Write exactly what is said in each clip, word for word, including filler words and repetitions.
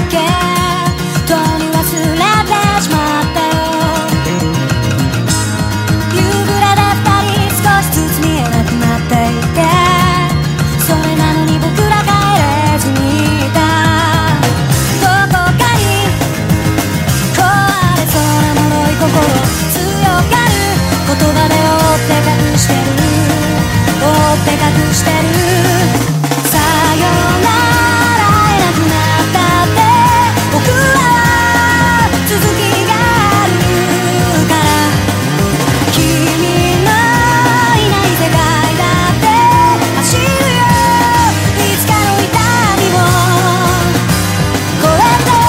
けとうに忘れてしまったよ。夕暮れで二人少しずつ見えなくなっていて、それなのに僕ら帰れずにいた。どこかに壊れそうな脆い心、強がる言葉で覆って隠してる、覆って隠してる。さよなら会えなくなったって僕は続きがあるから、君のいない世界だって走るよ、いつかの痛みを越えて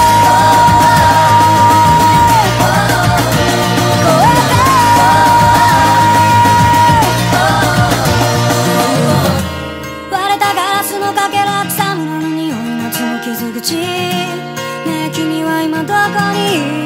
越えて。割れたガラスのかけら、草むらの匂い、夏の傷口。ねえ君は今どこにいる？